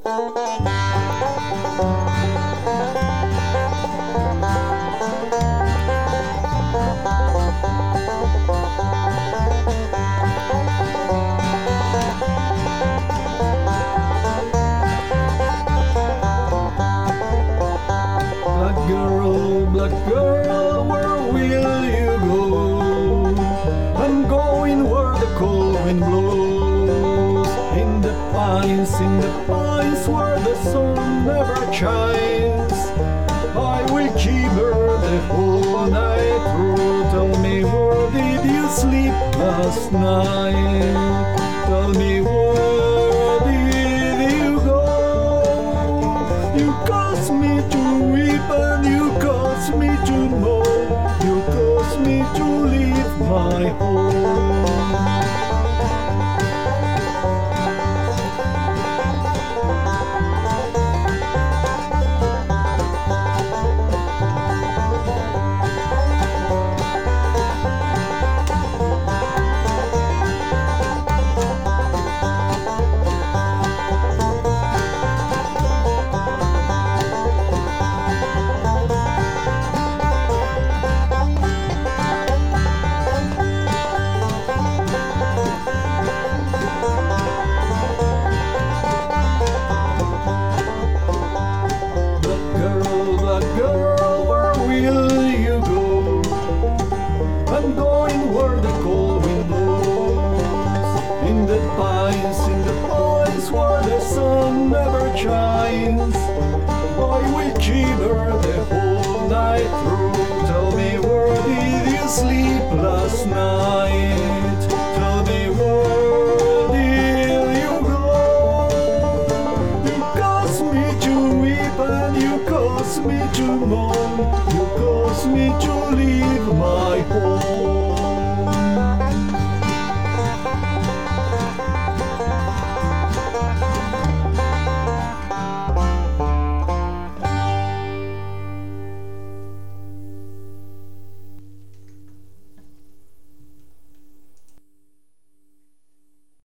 Black girl, where will you go? I'm going where the cold wind blows. In the pines where the sun never shines. I will keep her the whole night through. Tell me, where did you sleep last night? Tell me, where did you go? You caused me to weep and you caused me to mourn. You caused me to leave my home. Girl, where will you go? I'm going where the cold wind blows. In the pines where the sun never shines. I will keep her the whole night through. Tell me, where did you sleep last night? Tell me, where did you go? You caused me to weep and you caused me to mourn. You caused me to leave my home.